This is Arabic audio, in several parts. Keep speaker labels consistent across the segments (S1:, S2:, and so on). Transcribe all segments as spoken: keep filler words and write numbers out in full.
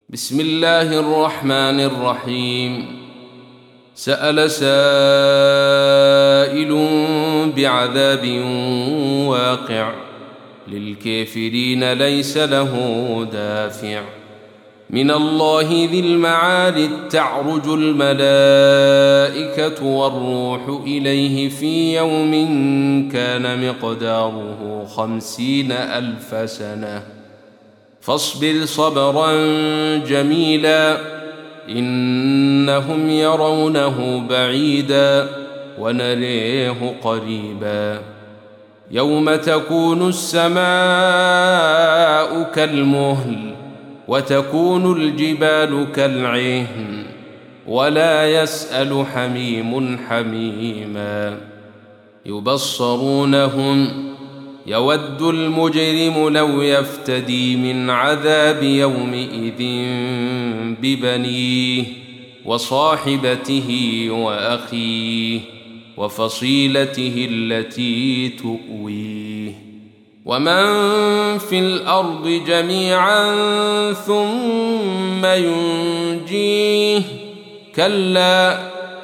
S1: بسم الله الرحمن الرحيم. سأل سائل بعذاب واقع للكافرين ليس له دافع من الله ذي المعارج تعرج الملائكة والروح إليه في يوم كان مقداره خمسين ألف سنة فاصبر صبرا جميلا إنهم يرونه بعيدا ونريه قريبا يوم تكون السماء كالمهل وتكون الجبال كالعهن ولا يسأل حميم حميما يبصرونهم يود المجرم لو يفتدي من عذاب يومئذ ببنيه وصاحبته وأخيه وفصيلته التي تؤويه ومن في الأرض جميعا ثم ينجيه كلا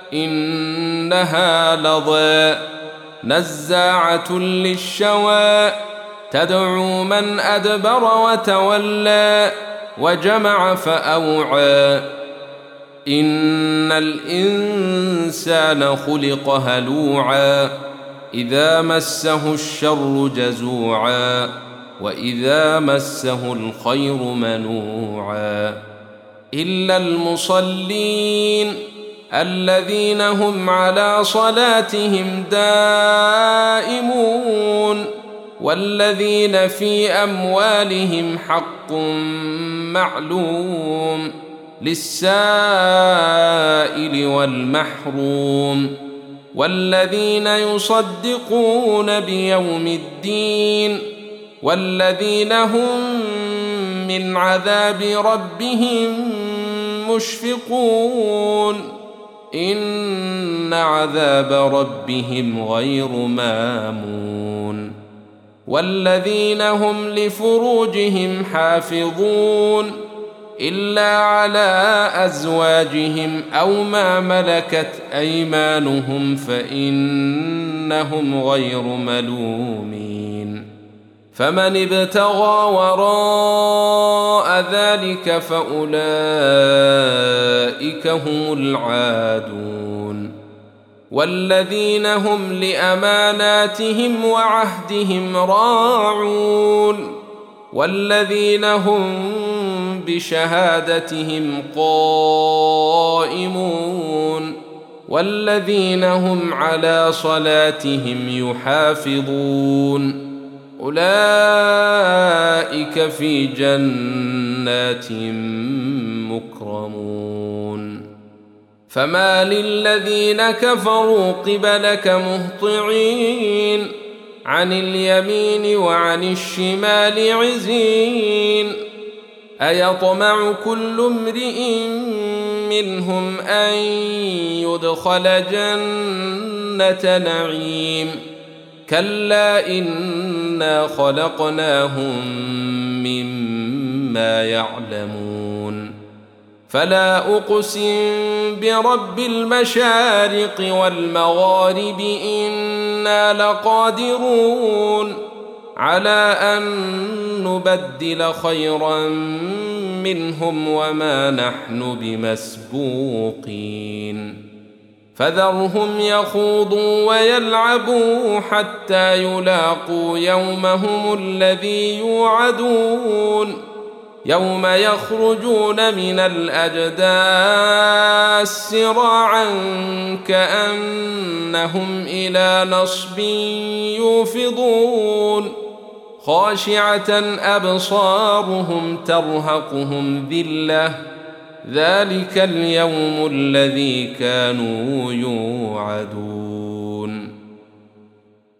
S1: إنها لظى نزاعة للشوى تدعو من أدبر وتولى وجمع فأوعى إن الإنسان خلق هلوعا إذا مسه الشر جزوعا وإذا مسه الخير منوعا إلا المصلين الذين هم على صلاتهم دائمون والذين في أموالهم حق معلوم للسائل والمحروم والذين يصدقون بيوم الدين والذين هم من عذاب ربهم مشفقون إن عذاب ربهم غير مامون والذين هم لفروجهم حافظون إلا على أزواجهم أو ما ملكت أيمانهم فإنهم غير ملومين فمن ابتغى وراء ذلك فأولئك هم العادون والذين هم لأماناتهم وعهدهم راعون والذين هم بشهادتهم قائمون والذين هم على صلاتهم يحافظون أولئك في جنات مكرمون فما للذين كفروا قبلك مهطعين عن اليمين وعن الشمال عزين أيطمع كل امرئ منهم أن يدخل جنة نعيم كلا إنا خلقناهم مما يعلمون فلا أقسم برب المشارق والمغارب إنا لقادرون على أن نبدل خيرا منهم وما نحن بمسبوقين فذرهم يخوضوا ويلعبوا حتى يلاقوا يومهم الذي يوعدون يوم يخرجون من الأجداث سراعا كأنهم إلى نصب يوفضون خاشعة أبصارهم ترهقهم ذلة ذلك اليوم الذي كانوا يوعدون.